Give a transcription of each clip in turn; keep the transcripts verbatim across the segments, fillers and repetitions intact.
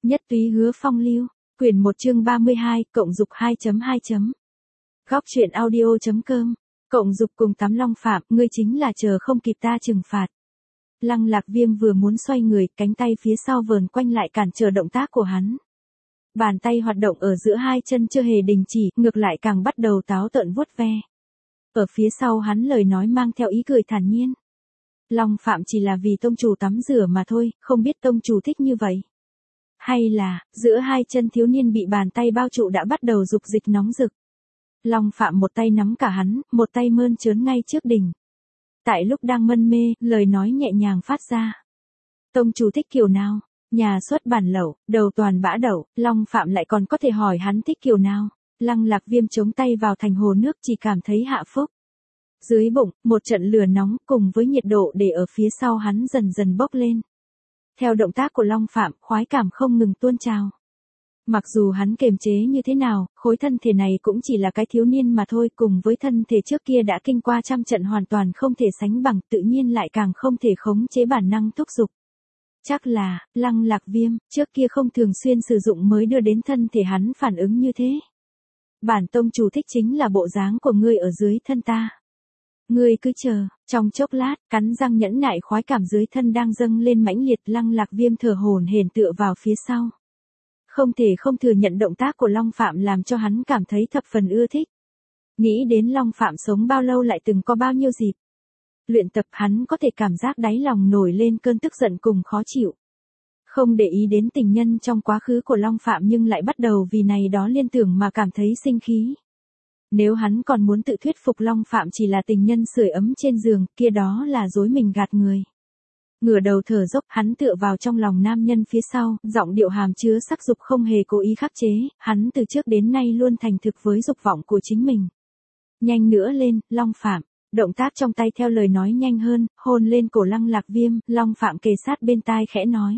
Nhất túy hứa phong lưu, quyển một chương ba mươi hai, cộng dục hai chấm hai. Góc truyện audio.com, cộng dục cùng tắm Long Phạm, ngươi chính là chờ không kịp ta trừng phạt. Lăng Lạc Viêm vừa muốn xoay người, cánh tay phía sau vờn quanh lại cản trở động tác của hắn. Bàn tay hoạt động ở giữa hai chân chưa hề đình chỉ, ngược lại càng bắt đầu táo tợn vuốt ve. Ở phía sau hắn lời nói mang theo ý cười thản nhiên. Long Phạm chỉ là vì tông chủ tắm rửa mà thôi, không biết tông chủ thích như vậy. Hay là, giữa hai chân thiếu niên bị bàn tay bao trụ đã bắt đầu dục dịch nóng rực. Long Phạm một tay nắm cả hắn, một tay mơn trớn ngay trước đỉnh. Tại lúc đang mân mê, lời nói nhẹ nhàng phát ra. Tông chủ thích kiểu nào? Nhà xuất bản lẩu, đầu toàn bã đậu, Long Phạm lại còn có thể hỏi hắn thích kiểu nào. Lăng Lạc Viêm chống tay vào thành hồ nước chỉ cảm thấy hạ phúc. Dưới bụng, một trận lửa nóng cùng với nhiệt độ để ở phía sau hắn dần dần bốc lên. Theo động tác của Long Phạm, khoái cảm không ngừng tuôn trào. Mặc dù hắn kiềm chế như thế nào, khối thân thể này cũng chỉ là cái thiếu niên mà thôi, cùng với thân thể trước kia đã kinh qua trăm trận hoàn toàn không thể sánh bằng, tự nhiên lại càng không thể khống chế bản năng thúc giục. Chắc là, Lăng Lạc Viêm, trước kia không thường xuyên sử dụng mới đưa đến thân thể hắn phản ứng như thế. Bản tông chủ thích chính là bộ dáng của ngươi ở dưới thân ta. Ngươi cứ chờ, trong chốc lát, cắn răng nhẫn nại khoái cảm dưới thân đang dâng lên mãnh liệt. Lăng Lạc Viêm thở hổn hển tựa vào phía sau. Không thể không thừa nhận động tác của Long Phạm làm cho hắn cảm thấy thập phần ưa thích. Nghĩ đến Long Phạm sống bao lâu lại từng có bao nhiêu dịp. Luyện tập hắn có thể cảm giác đáy lòng nổi lên cơn tức giận cùng khó chịu. Không để ý đến tình nhân trong quá khứ của Long Phạm nhưng lại bắt đầu vì này đó liên tưởng mà cảm thấy sinh khí. Nếu hắn còn muốn tự thuyết phục Long Phạm chỉ là tình nhân sưởi ấm trên giường, kia đó là dối mình gạt người. Ngửa đầu thở dốc, hắn tựa vào trong lòng nam nhân phía sau, giọng điệu hàm chứa sắc dục không hề cố ý khắc chế, hắn từ trước đến nay luôn thành thực với dục vọng của chính mình. Nhanh nữa lên, Long Phạm. Động tác trong tay theo lời nói nhanh hơn, hôn lên cổ Lăng Lạc Viêm, Long Phạm kề sát bên tai khẽ nói.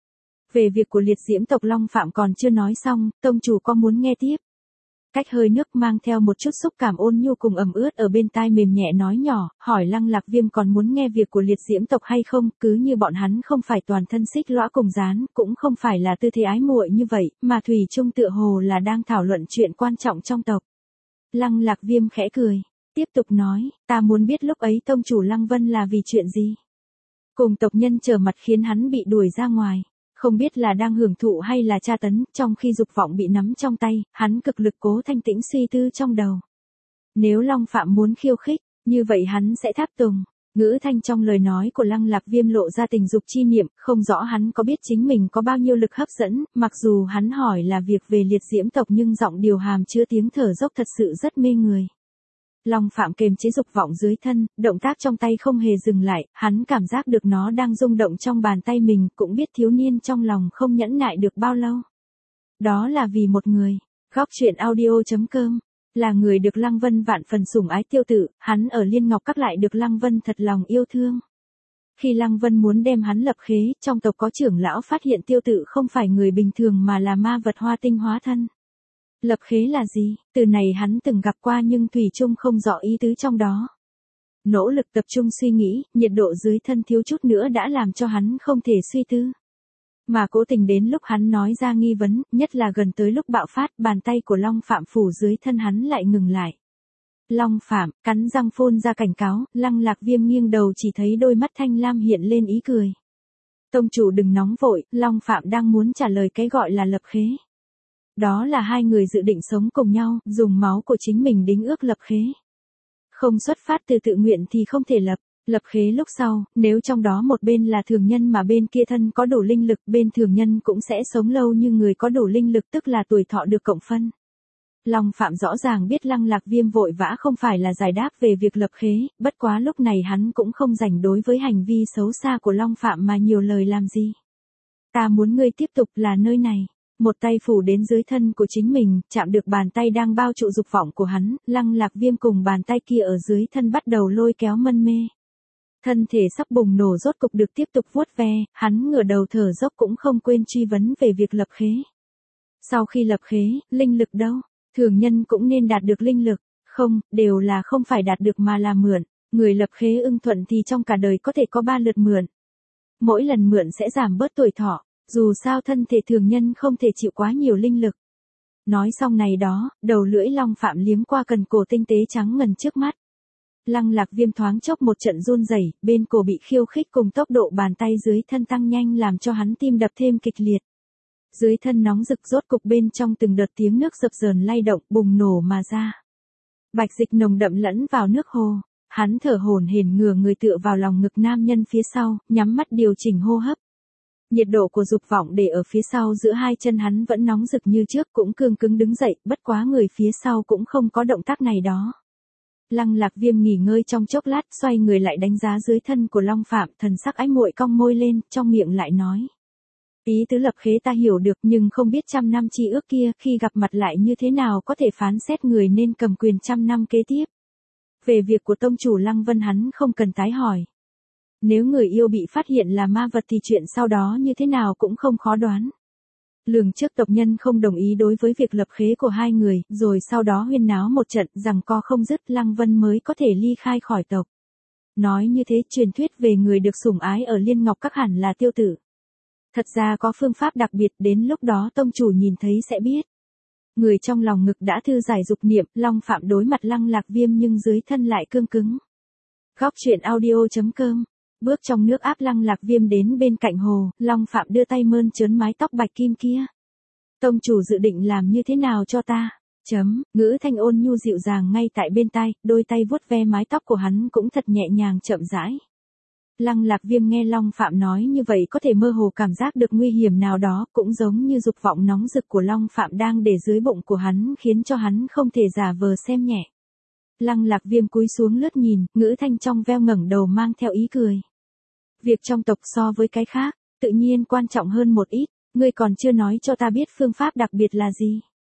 Về việc của liệt diễm tộc Long Phạm còn chưa nói xong, tông chủ có muốn nghe tiếp? Cách hơi nước mang theo một chút xúc cảm ôn nhu cùng ẩm ướt ở bên tai mềm nhẹ nói nhỏ, hỏi Lăng Lạc Viêm còn muốn nghe việc của liệt diễm tộc hay không, cứ như bọn hắn không phải toàn thân xích lõa cùng dán, cũng không phải là tư thế ái muội như vậy, mà thủy chung tựa hồ là đang thảo luận chuyện quan trọng trong tộc. Lăng Lạc Viêm khẽ cười, tiếp tục nói, ta muốn biết lúc ấy tông chủ Lăng Vân là vì chuyện gì. Cùng tộc nhân trở mặt khiến hắn bị đuổi ra ngoài. Không biết là đang hưởng thụ hay là tra tấn, trong khi dục vọng bị nắm trong tay, hắn cực lực cố thanh tĩnh suy tư trong đầu. Nếu Long Phạm muốn khiêu khích, như vậy hắn sẽ tháp tùng. Ngữ thanh trong lời nói của Lăng Lạc Viêm lộ ra tình dục chi niệm, không rõ hắn có biết chính mình có bao nhiêu lực hấp dẫn, mặc dù hắn hỏi là việc về liệt diễm tộc nhưng giọng điều hàm chứa tiếng thở dốc thật sự rất mê người. Long Phạm kềm chế dục vọng dưới thân, động tác trong tay không hề dừng lại, hắn cảm giác được nó đang rung động trong bàn tay mình, cũng biết thiếu niên trong lòng không nhẫn nại được bao lâu. Đó là vì một người. Góc truyện audio.com, là người được Lăng Vân vạn phần sủng ái Tiêu Tự, hắn ở Liên Ngọc Các lại được Lăng Vân thật lòng yêu thương. Khi Lăng Vân muốn đem hắn lập khế, trong tộc có trưởng lão phát hiện Tiêu Tự không phải người bình thường mà là ma vật hoa tinh hóa thân. Lập khế là gì? Từ này hắn từng gặp qua nhưng thủy chung không rõ ý tứ trong đó. Nỗ lực tập trung suy nghĩ, nhiệt độ dưới thân thiếu chút nữa đã làm cho hắn không thể suy tư. Mà cố tình đến lúc hắn nói ra nghi vấn, nhất là gần tới lúc bạo phát, bàn tay của Long Phạm phủ dưới thân hắn lại ngừng lại. Long Phạm, cắn răng phun ra cảnh cáo, Lăng Lạc Viêm nghiêng đầu chỉ thấy đôi mắt thanh lam hiện lên ý cười. Tông chủ đừng nóng vội, Long Phạm đang muốn trả lời cái gọi là lập khế. Đó là hai người dự định sống cùng nhau, dùng máu của chính mình đính ước lập khế. Không xuất phát từ tự nguyện thì không thể lập, lập khế lúc sau, nếu trong đó một bên là thường nhân mà bên kia thân có đủ linh lực, bên thường nhân cũng sẽ sống lâu như người có đủ linh lực, tức là tuổi thọ được cộng phân. Long Phạm rõ ràng biết Lăng Lạc Viêm vội vã không phải là giải đáp về việc lập khế, bất quá lúc này hắn cũng không rảnh đối với hành vi xấu xa của Long Phạm mà nhiều lời làm gì. Ta muốn ngươi tiếp tục là nơi này. Một tay phủ đến dưới thân của chính mình, chạm được bàn tay đang bao trụ dục vọng của hắn, Lăng Lạc Viêm cùng bàn tay kia ở dưới thân bắt đầu lôi kéo mân mê. Thân thể sắp bùng nổ rốt cục được tiếp tục vuốt ve, hắn ngửa đầu thở dốc cũng không quên truy vấn về việc lập khế. Sau khi lập khế, linh lực đâu? Thường nhân cũng nên đạt được linh lực, không, đều là không phải đạt được mà là mượn. Người lập khế ưng thuận thì trong cả đời có thể có ba lượt mượn. Mỗi lần mượn sẽ giảm bớt tuổi thọ. Dù sao thân thể thường nhân không thể chịu quá nhiều linh lực. Nói xong này đó, đầu lưỡi Long Phạm liếm qua cần cổ tinh tế trắng ngần trước mắt. Lăng Lạc Viêm thoáng chốc một trận run rẩy, bên cổ bị khiêu khích cùng tốc độ bàn tay dưới thân tăng nhanh làm cho hắn tim đập thêm kịch liệt. Dưới thân nóng rực rốt cục bên trong từng đợt tiếng nước dập dờn lay động bùng nổ mà ra. Bạch dịch nồng đậm lẫn vào nước hồ, hắn thở hổn hển ngửa người tựa vào lòng ngực nam nhân phía sau, nhắm mắt điều chỉnh hô hấp. Nhiệt độ của dục vọng để ở phía sau giữa hai chân hắn vẫn nóng rực như trước, cũng cương cứng đứng dậy, bất quá người phía sau cũng không có động tác này đó. Lăng Lạc Viêm nghỉ ngơi trong chốc lát, xoay người lại đánh giá dưới thân của Long Phạm, thần sắc ái muội cong môi lên, trong miệng lại nói. Ý tứ lập khế ta hiểu được, nhưng không biết trăm năm chi ước kia, khi gặp mặt lại như thế nào có thể phán xét người nên cầm quyền trăm năm kế tiếp. Về việc của tông chủ Lăng Vân hắn không cần tái hỏi. Nếu người yêu bị phát hiện là ma vật thì chuyện sau đó như thế nào cũng không khó đoán. Lường trước tộc nhân không đồng ý đối với việc lập khế của hai người, rồi sau đó huyên náo một trận rằng co không dứt, Lăng Vân mới có thể ly khai khỏi tộc. Nói như thế, truyền thuyết về người được sủng ái ở Liên Ngọc Các hẳn là Tiêu Tử. Thật ra có phương pháp đặc biệt, đến lúc đó tông chủ nhìn thấy sẽ biết. Người trong lòng ngực đã thư giải dục niệm, Long Phạm đối mặt Lăng Lạc Viêm nhưng dưới thân lại cương cứng. Góc truyện audio chấm com. Bước trong nước áp Lăng Lạc Viêm đến bên cạnh hồ, Long Phạm đưa tay mơn trớn mái tóc bạch kim kia. Tông chủ dự định làm như thế nào cho ta? Chấm, ngữ thanh ôn nhu dịu dàng ngay tại bên tai, đôi tay vuốt ve mái tóc của hắn cũng thật nhẹ nhàng chậm rãi. Lăng Lạc Viêm nghe Long Phạm nói như vậy có thể mơ hồ cảm giác được nguy hiểm nào đó, cũng giống như dục vọng nóng rực của Long Phạm đang để dưới bụng của hắn khiến cho hắn không thể giả vờ xem nhẹ. Lăng Lạc Viêm cúi xuống lướt nhìn, ngữ thanh trong veo ngẩng đầu mang theo ý cười. Việc trong tộc so với cái khác, tự nhiên quan trọng hơn một ít, ngươi còn chưa nói cho ta biết phương pháp đặc biệt là gì.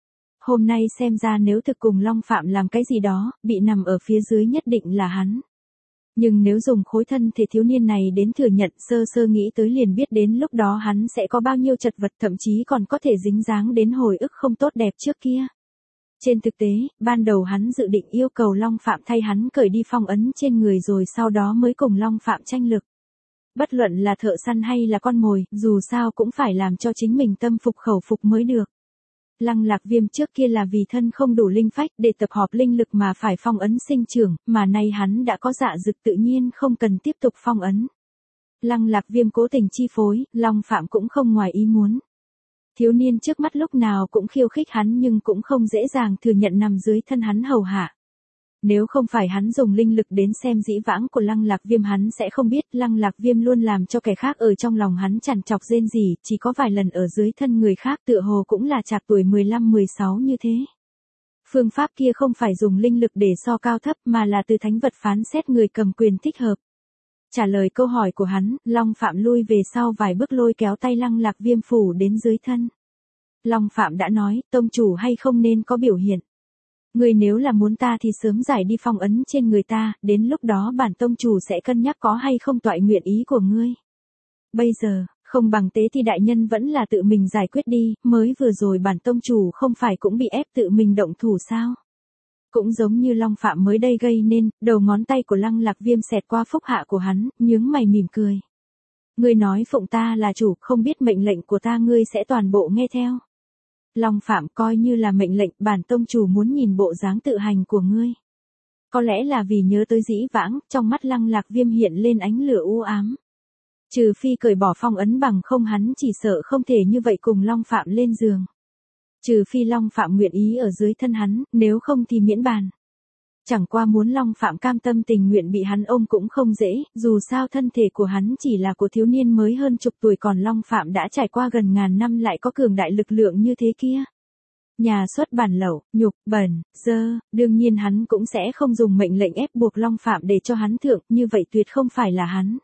Hôm nay xem ra nếu thực cùng Long Phạm làm cái gì đó, bị nằm ở phía dưới nhất định là hắn. Nhưng nếu dùng khối thân thể thiếu niên này đến thừa nhận, sơ sơ nghĩ tới liền biết đến lúc đó hắn sẽ có bao nhiêu chật vật, thậm chí còn có thể dính dáng đến hồi ức không tốt đẹp trước kia. Trên thực tế, ban đầu hắn dự định yêu cầu Long Phạm thay hắn cởi đi phong ấn trên người rồi sau đó mới cùng Long Phạm tranh lực. Bất luận là thợ săn hay là con mồi, dù sao cũng phải làm cho chính mình tâm phục khẩu phục mới được. Lăng Lạc Viêm trước kia là vì thân không đủ linh phách để tập hợp linh lực mà phải phong ấn sinh trưởng, mà nay hắn đã có dạ dực tự nhiên không cần tiếp tục phong ấn. Lăng Lạc Viêm cố tình chi phối, Long Phạm cũng không ngoài ý muốn. Thiếu niên trước mắt lúc nào cũng khiêu khích hắn nhưng cũng không dễ dàng thừa nhận nằm dưới thân hắn hầu hạ. Nếu không phải hắn dùng linh lực đến xem dĩ vãng của Lăng Lạc Viêm hắn sẽ không biết Lăng Lạc Viêm luôn làm cho kẻ khác ở trong lòng hắn chằn chọc rên rỉ, chỉ có vài lần ở dưới thân người khác tựa hồ cũng là chạc tuổi mười lăm mười sáu như thế. Phương pháp kia không phải dùng linh lực để so cao thấp mà là từ thánh vật phán xét người cầm quyền thích hợp. Trả lời câu hỏi của hắn, Long Phạm lui về sau vài bước lôi kéo tay Lăng Lạc Viêm phủ đến dưới thân. Long Phạm đã nói, tông chủ hay không nên có biểu hiện. Người nếu là muốn ta thì sớm giải đi phong ấn trên người ta, đến lúc đó bản tông chủ sẽ cân nhắc có hay không toại nguyện ý của ngươi. Bây giờ, không bằng tế thì đại nhân vẫn là tự mình giải quyết đi, mới vừa rồi bản tông chủ không phải cũng bị ép tự mình động thủ sao. Cũng giống như Long Phạm mới đây gây nên, đầu ngón tay của Lăng Lạc Viêm xẹt qua phúc hạ của hắn, nhướng mày mỉm cười. Ngươi nói phụng ta là chủ, không biết mệnh lệnh của ta ngươi sẽ toàn bộ nghe theo. Long Phạm coi như là mệnh lệnh, bản tông chủ muốn nhìn bộ dáng tự hành của ngươi. Có lẽ là vì nhớ tới dĩ vãng, trong mắt Lăng Lạc Viêm hiện lên ánh lửa u ám. Trừ phi cởi bỏ phong ấn bằng không hắn chỉ sợ không thể như vậy cùng Long Phạm lên giường. Trừ phi Long Phạm nguyện ý ở dưới thân hắn, nếu không thì miễn bàn. Chẳng qua muốn Long Phạm cam tâm tình nguyện bị hắn ôm cũng không dễ, dù sao thân thể của hắn chỉ là của thiếu niên mới hơn chục tuổi còn Long Phạm đã trải qua gần ngàn năm lại có cường đại lực lượng như thế kia. Nhà xuất bản lẩu, nhục, bẩn, dơ, đương nhiên hắn cũng sẽ không dùng mệnh lệnh ép buộc Long Phạm để cho hắn thượng, như vậy tuyệt không phải là hắn.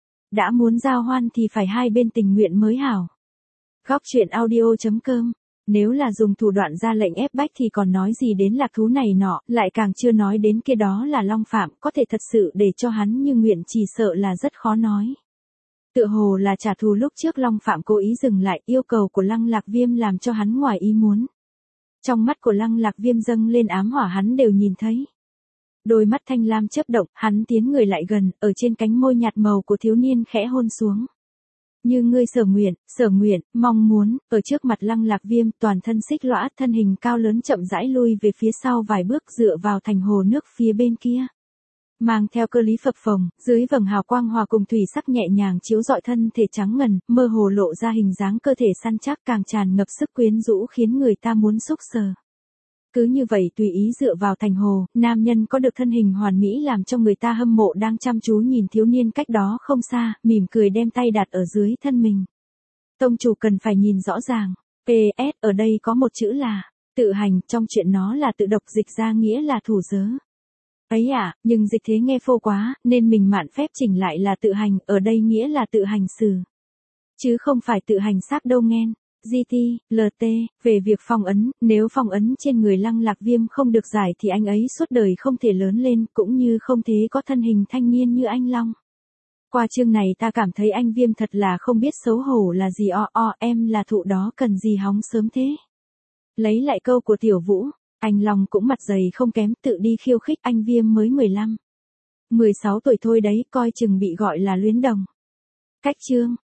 Đã muốn giao hoan thì phải hai bên tình nguyện mới hảo. Góc truyện audio chấm com. Nếu là dùng thủ đoạn ra lệnh ép bách thì còn nói gì đến lạc thú này nọ, lại càng chưa nói đến kia đó là Long Phạm, có thể thật sự để cho hắn như nguyện chỉ sợ là rất khó nói. Tựa hồ là trả thù lúc trước Long Phạm cố ý dừng lại, yêu cầu của Lăng Lạc Viêm làm cho hắn ngoài ý muốn. Trong mắt của Lăng Lạc Viêm dâng lên ám hỏa hắn đều nhìn thấy. Đôi mắt thanh lam chớp động, hắn tiến người lại gần, ở trên cánh môi nhạt màu của thiếu niên khẽ hôn xuống. Như ngươi sở nguyện, sở nguyện, mong muốn, ở trước mặt Lăng Lạc Viêm, toàn thân xích lõa, thân hình cao lớn chậm rãi lui về phía sau vài bước dựa vào thành hồ nước phía bên kia. Mang theo cơ lý phập phồng, dưới vầng hào quang hòa cùng thủy sắc nhẹ nhàng chiếu rọi thân thể trắng ngần, mơ hồ lộ ra hình dáng cơ thể săn chắc càng tràn ngập sức quyến rũ khiến người ta muốn xúc sờ. Cứ như vậy tùy ý dựa vào thành hồ, nam nhân có được thân hình hoàn mỹ làm cho người ta hâm mộ đang chăm chú nhìn thiếu niên cách đó không xa, mỉm cười đem tay đặt ở dưới thân mình. Tông chủ cần phải nhìn rõ ràng. pê ét ở đây có một chữ là tự hành, trong chuyện nó là tự độc dịch ra nghĩa là thủ giới. Ấy à, nhưng dịch thế nghe phô quá, nên mình mạn phép chỉnh lại là tự hành, ở đây nghĩa là tự hành xử. Chứ không phải tự hành xác đâu nghen. giê tê, lờ tê, về việc phong ấn, nếu phong ấn trên người Lăng Lạc Viêm không được giải thì anh ấy suốt đời không thể lớn lên, cũng như không thể có thân hình thanh niên như anh Long. Qua chương này ta cảm thấy anh Viêm thật là không biết xấu hổ là gì o o, em là thụ đó cần gì hóng sớm thế. Lấy lại câu của Tiểu Vũ, anh Long cũng mặt dày không kém, tự đi khiêu khích anh Viêm mới mười lăm, mười sáu tuổi thôi đấy, coi chừng bị gọi là luyến đồng. Cách chương